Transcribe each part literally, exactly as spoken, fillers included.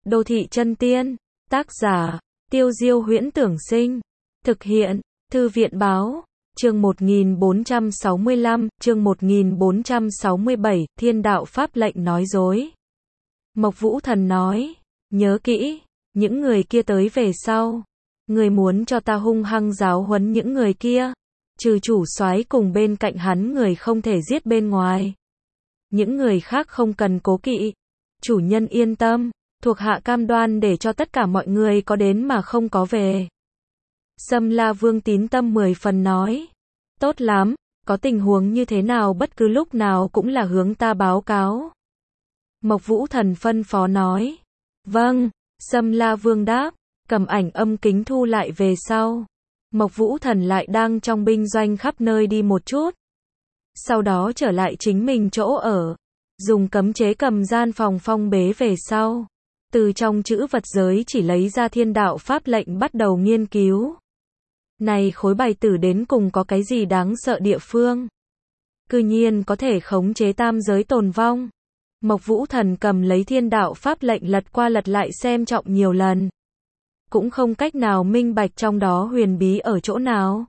Đô thị chân tiên. Tác giả, Tiêu Diêu Huyễn Tưởng Sinh. Thực hiện, Thư viện Báo. Chương một nghìn bốn trăm sáu mươi lăm, chương một nghìn bốn trăm sáu mươi bảy, Thiên đạo pháp lệnh nói dối. Mộc Vũ Thần nói, nhớ kỹ, những người kia tới về sau. Người muốn cho ta hung hăng giáo huấn những người kia. Trừ chủ soái cùng bên cạnh hắn người không thể giết bên ngoài. Những người khác không cần cố kỵ. Chủ nhân yên tâm, thuộc hạ cam đoan để cho tất cả mọi người có đến mà không có về. Sâm La Vương tín tâm mười phần nói. Tốt lắm, có tình huống như thế nào bất cứ lúc nào cũng là hướng ta báo cáo. Mộc Vũ Thần phân phó nói. Vâng, Sâm La Vương đáp, cầm ảnh âm kính thu lại về sau. Mộc Vũ Thần lại đang trong binh doanh khắp nơi đi một chút. Sau đó trở lại chính mình chỗ ở. Dùng cấm chế cầm gian phòng phong bế về sau. Từ trong chữ vật giới chỉ lấy ra thiên đạo pháp lệnh bắt đầu nghiên cứu. Này khối bài tử đến cùng có cái gì đáng sợ địa phương? Cư nhiên có thể khống chế tam giới tồn vong. Mộc Vũ Thần cầm lấy thiên đạo pháp lệnh lật qua lật lại xem trọng nhiều lần. Cũng không cách nào minh bạch trong đó huyền bí ở chỗ nào.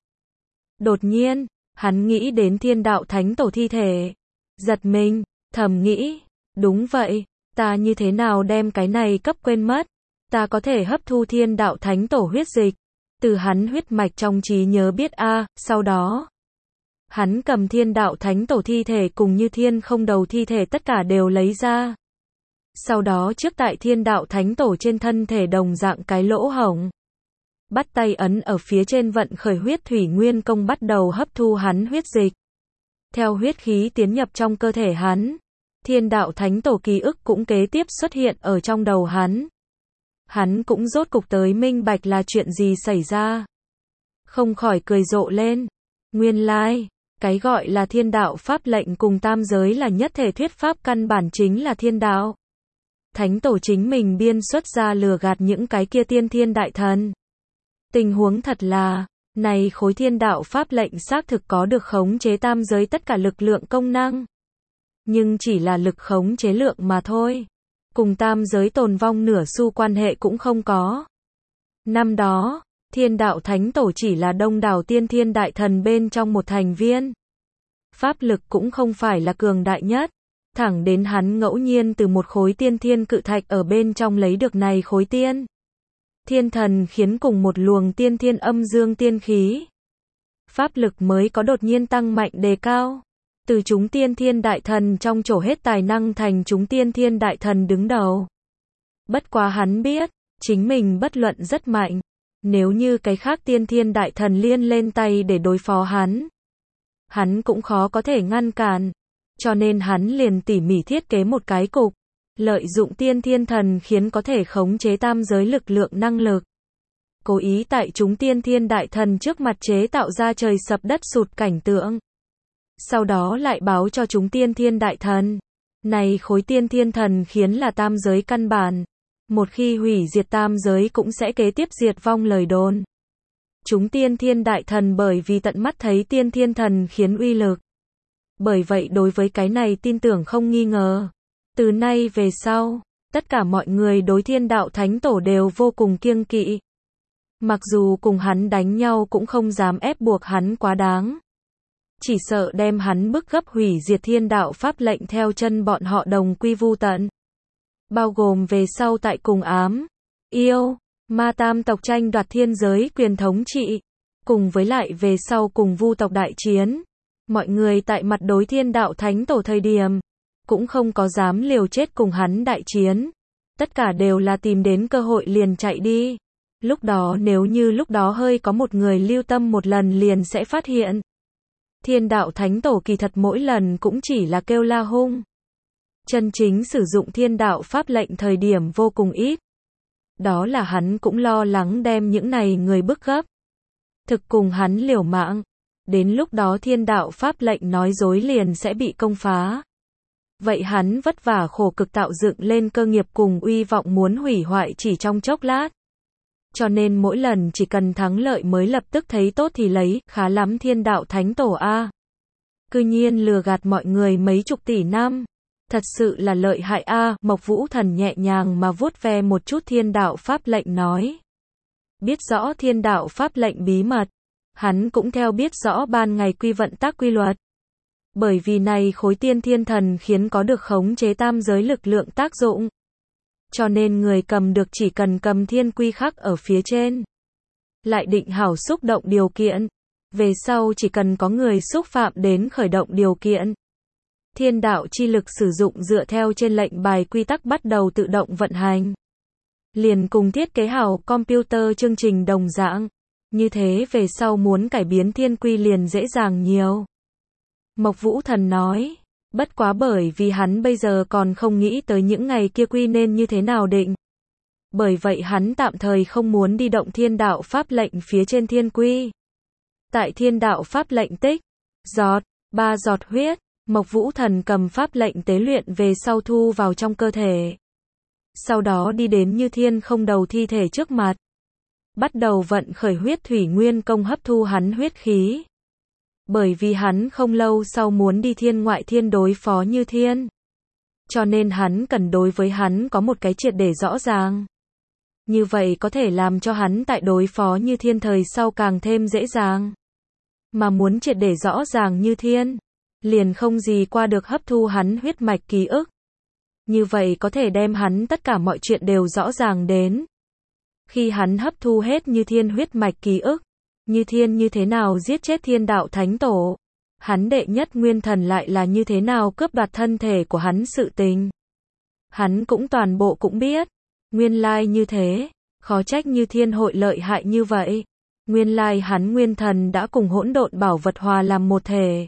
Đột nhiên, hắn nghĩ đến thiên đạo thánh tổ thi thể. Giật mình, thầm nghĩ, đúng vậy, ta như thế nào đem cái này cấp quên mất. Ta có thể hấp thu thiên đạo thánh tổ huyết dịch. Từ hắn huyết mạch trong trí nhớ biết a, à, sau đó. Hắn cầm thiên đạo thánh tổ thi thể cùng như thiên không đầu thi thể tất cả đều lấy ra. Sau đó trước tại thiên đạo thánh tổ trên thân thể đồng dạng cái lỗ hổng. Bắt tay ấn ở phía trên vận khởi huyết thủy nguyên công bắt đầu hấp thu hắn huyết dịch. Theo huyết khí tiến nhập trong cơ thể hắn. Thiên đạo thánh tổ ký ức cũng kế tiếp xuất hiện ở trong đầu hắn. Hắn cũng rốt cục tới minh bạch là chuyện gì xảy ra. Không khỏi cười rộ lên. Nguyên lai, cái gọi là thiên đạo pháp lệnh cùng tam giới là nhất thể thuyết pháp căn bản chính là thiên đạo. Thánh tổ chính mình biên xuất ra lừa gạt những cái kia tiên thiên đại thần. Tình huống thật là, này khối thiên đạo pháp lệnh xác thực có được khống chế tam giới tất cả lực lượng công năng. Nhưng chỉ là lực khống chế lượng mà thôi. Cùng tam giới tồn vong nửa xu quan hệ cũng không có. Năm đó, thiên đạo thánh tổ chỉ là đông đảo tiên thiên đại thần bên trong một thành viên. Pháp lực cũng không phải là cường đại nhất. Thẳng đến hắn ngẫu nhiên từ một khối tiên thiên cự thạch ở bên trong lấy được này khối tiên. Thiên thần khiến cùng một luồng tiên thiên âm dương tiên khí. Pháp lực mới có đột nhiên tăng mạnh đề cao. Từ chúng tiên thiên đại thần trong chỗ hết tài năng thành chúng tiên thiên đại thần đứng đầu. Bất quá hắn biết, chính mình bất luận rất mạnh. Nếu như cái khác tiên thiên đại thần liên lên tay để đối phó hắn. Hắn cũng khó có thể ngăn cản. Cho nên hắn liền tỉ mỉ thiết kế một cái cục. Lợi dụng tiên thiên thần khiến có thể khống chế tam giới lực lượng năng lực. Cố ý tại chúng tiên thiên đại thần trước mặt chế tạo ra trời sập đất sụt cảnh tượng. Sau đó lại báo cho chúng tiên thiên đại thần. Này khối tiên thiên thần khiến là tam giới căn bản. Một khi hủy diệt tam giới cũng sẽ kế tiếp diệt vong lời đồn. Chúng tiên thiên đại thần bởi vì tận mắt thấy tiên thiên thần khiến uy lực. Bởi vậy đối với cái này tin tưởng không nghi ngờ. Từ nay về sau, tất cả mọi người đối thiên đạo thánh tổ đều vô cùng kiêng kỵ. Mặc dù cùng hắn đánh nhau cũng không dám ép buộc hắn quá đáng. Chỉ sợ đem hắn bức gấp hủy diệt thiên đạo pháp lệnh theo chân bọn họ đồng quy vu tận. Bao gồm về sau tại cùng ám, yêu, ma tam tộc tranh đoạt thiên giới quyền thống trị. Cùng với lại về sau cùng vu tộc đại chiến. Mọi người tại mặt đối thiên đạo thánh tổ thời điểm. Cũng không có dám liều chết cùng hắn đại chiến. Tất cả đều là tìm đến cơ hội liền chạy đi. Lúc đó nếu như lúc đó hơi có một người lưu tâm một lần liền sẽ phát hiện. Thiên đạo thánh tổ kỳ thật mỗi lần cũng chỉ là kêu la hung. Chân chính sử dụng thiên đạo pháp lệnh thời điểm vô cùng ít. Đó là hắn cũng lo lắng đem những này người bức gấp. Thực cùng hắn liều mạng. Đến lúc đó thiên đạo pháp lệnh nói dối liền sẽ bị công phá. Vậy hắn vất vả khổ cực tạo dựng lên cơ nghiệp cùng uy vọng muốn hủy hoại chỉ trong chốc lát. Cho nên mỗi lần chỉ cần thắng lợi mới lập tức thấy tốt thì lấy, khá lắm thiên đạo thánh tổ a. Cư nhiên lừa gạt mọi người mấy chục tỷ năm. Thật sự là lợi hại a, Mộc Vũ Thần nhẹ nhàng mà vuốt ve một chút thiên đạo pháp lệnh nói. Biết rõ thiên đạo pháp lệnh bí mật, hắn cũng theo biết rõ ban ngày quy vận tắc quy luật. Bởi vì này khối tiên thiên thần khiến có được khống chế tam giới lực lượng tác dụng. Cho nên người cầm được chỉ cần cầm thiên quy khắc ở phía trên. Lại định hảo xúc động điều kiện. Về sau chỉ cần có người xúc phạm đến khởi động điều kiện. Thiên đạo chi lực sử dụng dựa theo trên lệnh bài quy tắc bắt đầu tự động vận hành. Liền cùng thiết kế hảo computer chương trình đồng dạng. Như thế về sau muốn cải biến thiên quy liền dễ dàng nhiều. Mộc Vũ Thần nói, bất quá bởi vì hắn bây giờ còn không nghĩ tới những ngày kia quy nên như thế nào định. Bởi vậy hắn tạm thời không muốn đi động thiên đạo pháp lệnh phía trên thiên quy. Tại thiên đạo pháp lệnh tích, giọt, ba giọt huyết, Mộc Vũ Thần cầm pháp lệnh tế luyện về sau thu vào trong cơ thể. Sau đó đi đến Như Thiên không đầu thi thể trước mặt. Bắt đầu vận khởi huyết thủy nguyên công hấp thu hắn huyết khí. Bởi vì hắn không lâu sau muốn đi thiên ngoại thiên đối phó Như Thiên. Cho nên hắn cần đối với hắn có một cái triệt để rõ ràng. Như vậy có thể làm cho hắn tại đối phó Như Thiên thời sau càng thêm dễ dàng. Mà muốn triệt để rõ ràng Như Thiên, liền không gì qua được hấp thu hắn huyết mạch ký ức. Như vậy có thể đem hắn tất cả mọi chuyện đều rõ ràng đến. Khi hắn hấp thu hết Như Thiên huyết mạch ký ức, Như Thiên như thế nào giết chết thiên đạo thánh tổ, hắn đệ nhất nguyên thần lại là như thế nào cướp đoạt thân thể của hắn sự tình. Hắn cũng toàn bộ cũng biết, nguyên lai như thế, khó trách Như Thiên hội lợi hại như vậy. Nguyên lai hắn nguyên thần đã cùng hỗn độn bảo vật hòa làm một thể.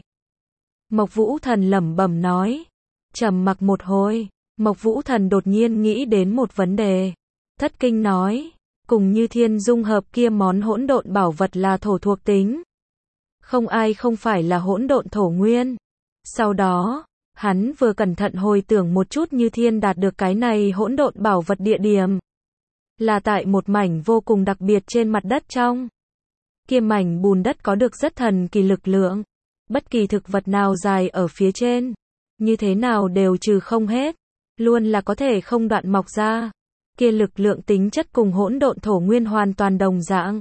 Mộc Vũ Thần lẩm bẩm nói, trầm mặc một hồi, Mộc Vũ Thần đột nhiên nghĩ đến một vấn đề. Thất kinh nói, cùng Như Thiên dung hợp kia món hỗn độn bảo vật là thổ thuộc tính. Không ai không phải là hỗn độn thổ nguyên. Sau đó, hắn vừa cẩn thận hồi tưởng một chút Như Thiên đạt được cái này hỗn độn bảo vật địa điểm. Là tại một mảnh vô cùng đặc biệt trên mặt đất trong. Kia mảnh bùn đất có được rất thần kỳ lực lượng. Bất kỳ thực vật nào dài ở phía trên, như thế nào đều trừ không hết. Luôn là có thể không đoạn mọc ra. Kia lực lượng tính chất cùng hỗn độn thổ nguyên hoàn toàn đồng dạng.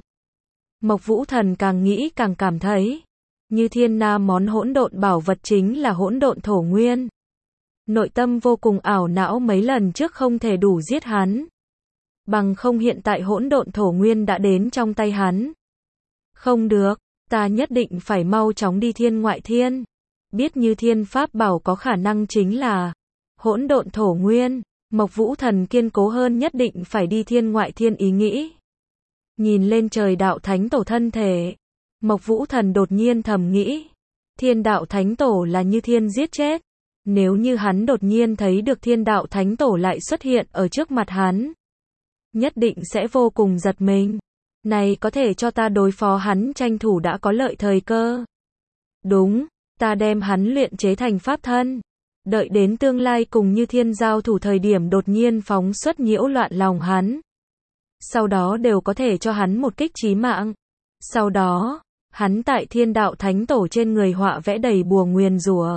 Mộc Vũ Thần càng nghĩ càng cảm thấy, Như Thiên na món hỗn độn bảo vật chính là hỗn độn thổ nguyên. Nội tâm vô cùng ảo não mấy lần trước không thể đủ giết hắn. Bằng không hiện tại hỗn độn thổ nguyên đã đến trong tay hắn. Không được, ta nhất định phải mau chóng đi thiên ngoại thiên. Biết Như Thiên pháp bảo có khả năng chính là hỗn độn thổ nguyên. Mộc Vũ Thần kiên cố hơn nhất định phải đi thiên ngoại thiên ý nghĩ. Nhìn lên trời đạo thánh tổ thân thể, Mộc Vũ Thần đột nhiên thầm nghĩ, thiên đạo thánh tổ là Như Thiên giết chết. Nếu như hắn đột nhiên thấy được thiên đạo thánh tổ lại xuất hiện ở trước mặt hắn, nhất định sẽ vô cùng giật mình. Này có thể cho ta đối phó hắn tranh thủ đã có lợi thời cơ. Đúng, ta đem hắn luyện chế thành pháp thân. Đợi đến tương lai cùng Như Thiên giao thủ thời điểm đột nhiên phóng xuất nhiễu loạn lòng hắn. Sau đó đều có thể cho hắn một kích chí mạng. Sau đó, hắn tại thiên đạo thánh tổ trên người họa vẽ đầy bùa nguyền rủa.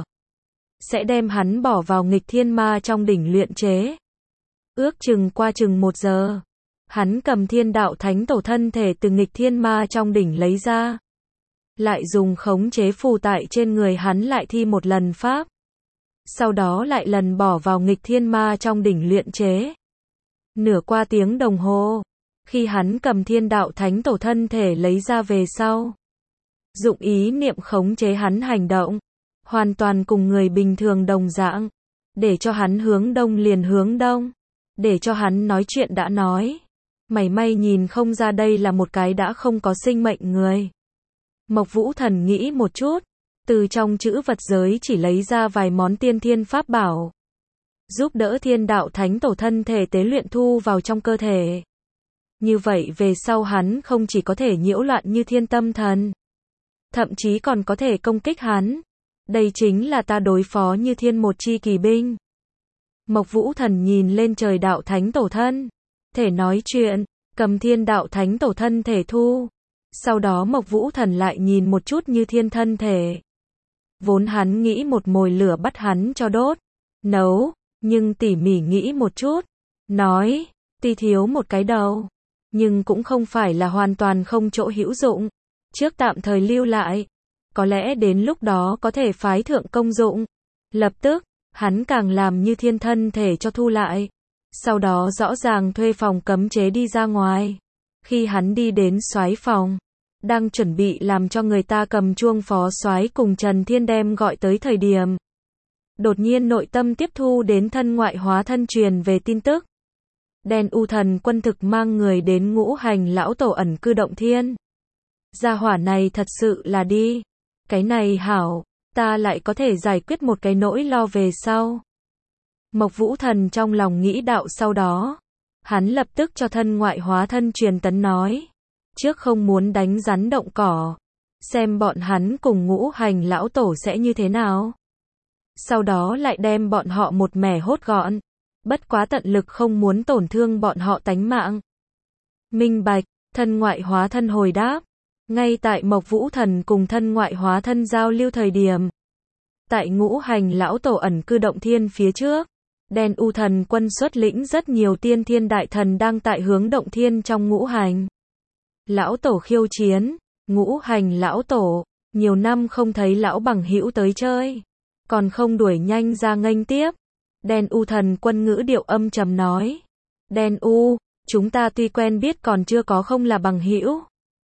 Sẽ đem hắn bỏ vào nghịch thiên ma trong đỉnh luyện chế. Ước chừng qua chừng một giờ. Hắn cầm thiên đạo thánh tổ thân thể từ nghịch thiên ma trong đỉnh lấy ra. Lại dùng khống chế phù tại trên người hắn lại thi một lần pháp. Sau đó lại lần bỏ vào nghịch thiên ma trong đỉnh luyện chế. Nửa qua tiếng đồng hồ, khi hắn cầm thiên đạo thánh tổ thân thể lấy ra về sau, dụng ý niệm khống chế hắn hành động, hoàn toàn cùng người bình thường đồng dạng, để cho hắn hướng đông liền hướng đông, để cho hắn nói chuyện đã nói, mảy may nhìn không ra đây là một cái đã không có sinh mệnh người. Mộc Vũ Thần nghĩ một chút, từ trong chữ vật giới chỉ lấy ra vài món tiên thiên pháp bảo, giúp đỡ thiên đạo thánh tổ thân thể tế luyện thu vào trong cơ thể. Như vậy về sau hắn không chỉ có thể nhiễu loạn Như Thiên tâm thần, thậm chí còn có thể công kích hắn. Đây chính là ta đối phó Như Thiên một chi kỳ binh. Mộc Vũ Thần nhìn lên trời đạo thánh tổ thân thể nói chuyện, cầm thiên đạo thánh tổ thân thể thu. Sau đó Mộc Vũ Thần lại nhìn một chút Như Thiên thân thể. Vốn hắn nghĩ một mồi lửa bắt hắn cho đốt. nấu, nhưng tỉ mỉ nghĩ một chút, nói, tuy thiếu một cái đầu, nhưng cũng không phải là hoàn toàn không chỗ hữu dụng, trước tạm thời lưu lại, có lẽ đến lúc đó có thể phái thượng công dụng. Lập tức, hắn càng làm như thiên thân thể cho thu lại, sau đó rõ ràng thuê phòng cấm chế đi ra ngoài. Khi hắn đi đến soái phòng, đang chuẩn bị làm cho người ta cầm chuông phó soái cùng Trần Thiên đem gọi tới thời điểm, đột nhiên nội tâm tiếp thu đến thân ngoại hóa thân truyền về tin tức. Đen U Thần Quân thực mang người đến Ngũ Hành lão tổ ẩn cư động thiên. Gia hỏa này thật sự là đi. Cái này hảo, ta lại có thể giải quyết một cái nỗi lo về sau. Mộc Vũ Thần trong lòng nghĩ đạo, sau đó, hắn lập tức cho thân ngoại hóa thân truyền tấn nói, trước không muốn đánh rắn động cỏ, xem bọn hắn cùng Ngũ Hành lão tổ sẽ như thế nào. Sau đó lại đem bọn họ một mẻ hốt gọn, bất quá tận lực không muốn tổn thương bọn họ tánh mạng. Minh bạch, thân ngoại hóa thân hồi đáp. Ngay tại Mộc Vũ Thần cùng thân ngoại hóa thân giao lưu thời điểm, tại Ngũ Hành lão tổ ẩn cư động thiên phía trước, Đen U Thần Quân xuất lĩnh rất nhiều tiên thiên đại thần đang tại hướng động thiên trong Ngũ Hành lão tổ khiêu chiến. Ngũ Hành lão tổ, nhiều năm không thấy lão bằng hữu tới chơi, còn không đuổi nhanh ra nghênh tiếp. Đen U Thần Quân ngữ điệu âm trầm nói, Đen U, chúng ta tuy quen biết còn chưa có không là bằng hữu.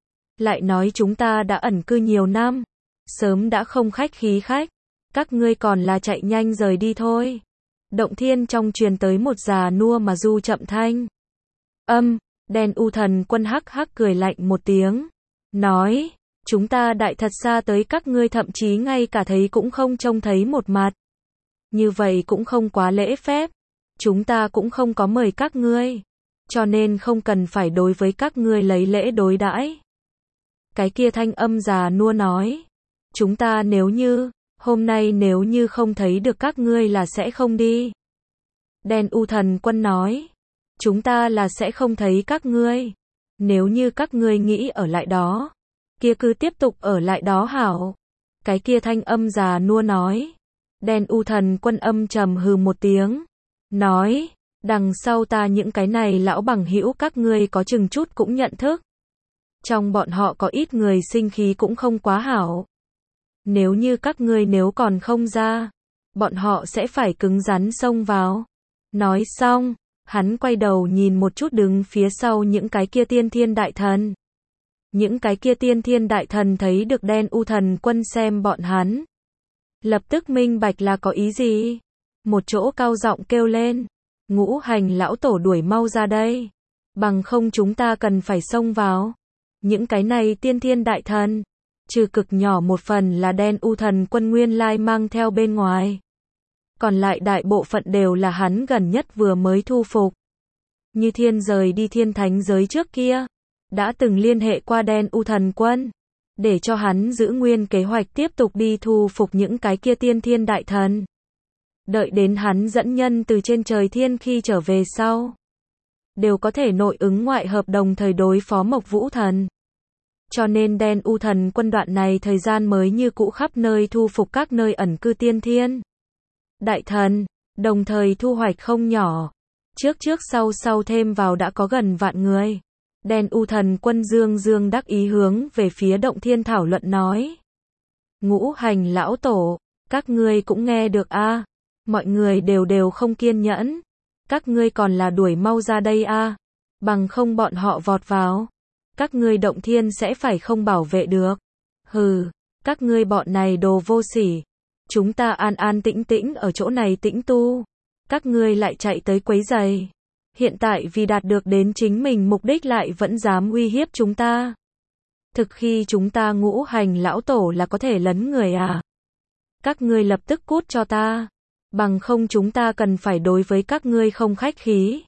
Lại nói chúng ta đã ẩn cư nhiều năm, sớm đã không khách khí khách, các ngươi còn là chạy nhanh rời đi thôi. Động thiên trong truyền tới một già nua mà du chậm thanh âm. Đen U Thần Quân hắc hắc cười lạnh một tiếng, nói, chúng ta đại thật xa tới các ngươi thậm chí ngay cả thấy cũng không trông thấy một mặt. Như vậy cũng không quá lễ phép, chúng ta cũng không có mời các ngươi, cho nên không cần phải đối với các ngươi lấy lễ đối đãi. Cái kia thanh âm già nua nói, chúng ta nếu như, hôm nay nếu như không thấy được các ngươi là sẽ không đi. Đen U Thần Quân nói, chúng ta là sẽ không thấy các ngươi. Nếu như các ngươi nghĩ ở lại đó, kia cứ tiếp tục ở lại đó hảo. Cái kia thanh âm già nua nói. Đen U Thần Quân âm trầm hừ một tiếng, nói, đằng sau ta những cái này lão bằng hữu các ngươi có chừng chút cũng nhận thức. Trong bọn họ có ít người sinh khí cũng không quá hảo. Nếu như các ngươi nếu còn không ra, bọn họ sẽ phải cứng rắn xông vào. Nói xong, hắn quay đầu nhìn một chút đứng phía sau những cái kia tiên thiên đại thần. Những cái kia tiên thiên đại thần thấy được Đen U Thần Quân xem bọn hắn, lập tức minh bạch là có ý gì. Một chỗ cao giọng kêu lên, Ngũ Hành lão tổ đuổi mau ra đây, bằng không chúng ta cần phải xông vào. Những cái này tiên thiên đại thần, trừ cực nhỏ một phần là Đen U Thần Quân nguyên lai mang theo bên ngoài, còn lại đại bộ phận đều là hắn gần nhất vừa mới thu phục. Như Thiên rời đi thiên thánh giới trước kia, đã từng liên hệ qua Đen U Thần Quân, để cho hắn giữ nguyên kế hoạch tiếp tục đi thu phục những cái kia tiên thiên đại thần. Đợi đến hắn dẫn nhân từ trên trời thiên khi trở về sau, đều có thể nội ứng ngoại hợp đồng thời đối phó Mộc Vũ Thần. Cho nên Đen U Thần Quân đoạn này thời gian mới như cũ khắp nơi thu phục các nơi ẩn cư tiên thiên đại thần, đồng thời thu hoạch không nhỏ. Trước trước sau sau thêm vào đã có gần vạn người. Đen U Thần Quân dương dương đắc ý hướng về phía động thiên thảo luận nói, Ngũ Hành lão tổ, các ngươi cũng nghe được a, à? Mọi người đều đều không kiên nhẫn, các ngươi còn là đuổi mau ra đây a, à? Bằng không bọn họ vọt vào, các ngươi động thiên sẽ phải không bảo vệ được. Hừ, các ngươi bọn này đồ vô sỉ, chúng ta an an tĩnh tĩnh ở chỗ này tĩnh tu, các ngươi lại chạy tới quấy rầy. Hiện tại vì đạt được đến chính mình mục đích lại vẫn dám uy hiếp chúng ta. Thực khi chúng ta Ngũ Hành lão tổ là có thể lấn người à? Các ngươi lập tức cút cho ta, bằng không chúng ta cần phải đối với các ngươi không khách khí.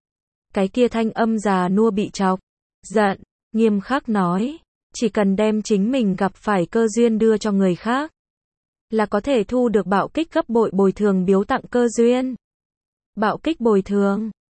Cái kia thanh âm già nua bị chọc giận, nghiêm khắc nói, chỉ cần đem chính mình gặp phải cơ duyên đưa cho người khác, là có thể thu được bạo kích gấp bội bồi thường biếu tặng cơ duyên. Bạo kích bồi thường,